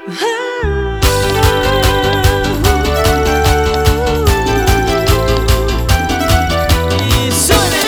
Y suena.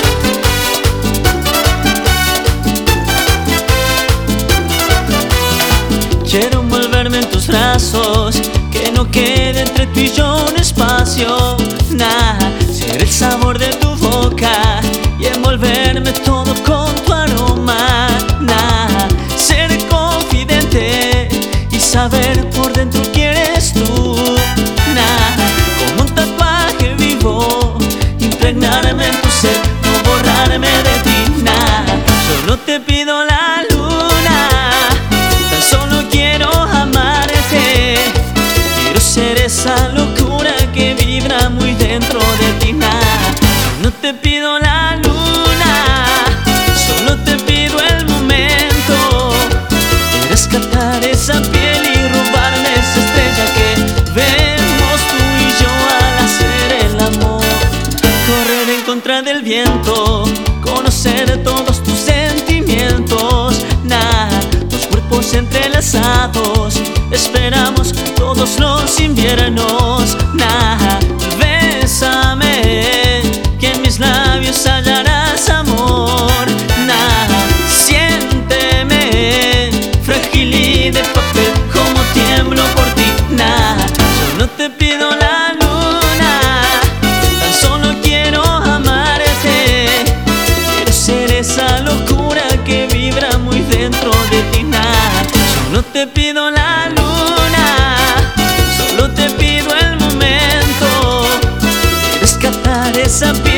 Quiero envolverme en tus brazos, que no quede entre tú y yo un espacio. Ser el sabor de tu boca y envolverme todo con tu aroma. Ser confidente y saber por dentro quién eres tú. Como un tatuaje vivo, impregnarme en tu ser, no borrarme de ti. Solo te pido la luna, tan solo quiero amarte. Quiero ser esa locura que vibra muy dentro de ti. No te pido la luna, solo te pido el momento de rescatar esa piel y robarme esa estrella que vemos tú y yo al hacer el amor. Correr en contra del viento, conocer todos tus sentimientos. Tus cuerpos entrelazados, esperamos todos los inviernos. Bésame, que en mis labios hallarás amor. Siénteme, frágil y de papel, como tiemblo por ti. Solo te pido la luna, tan solo quiero amarte. Quiero ser esa locura que vibra muy dentro de ti. Solo te pido la luna, solo te pido el momento de rescatar esa piel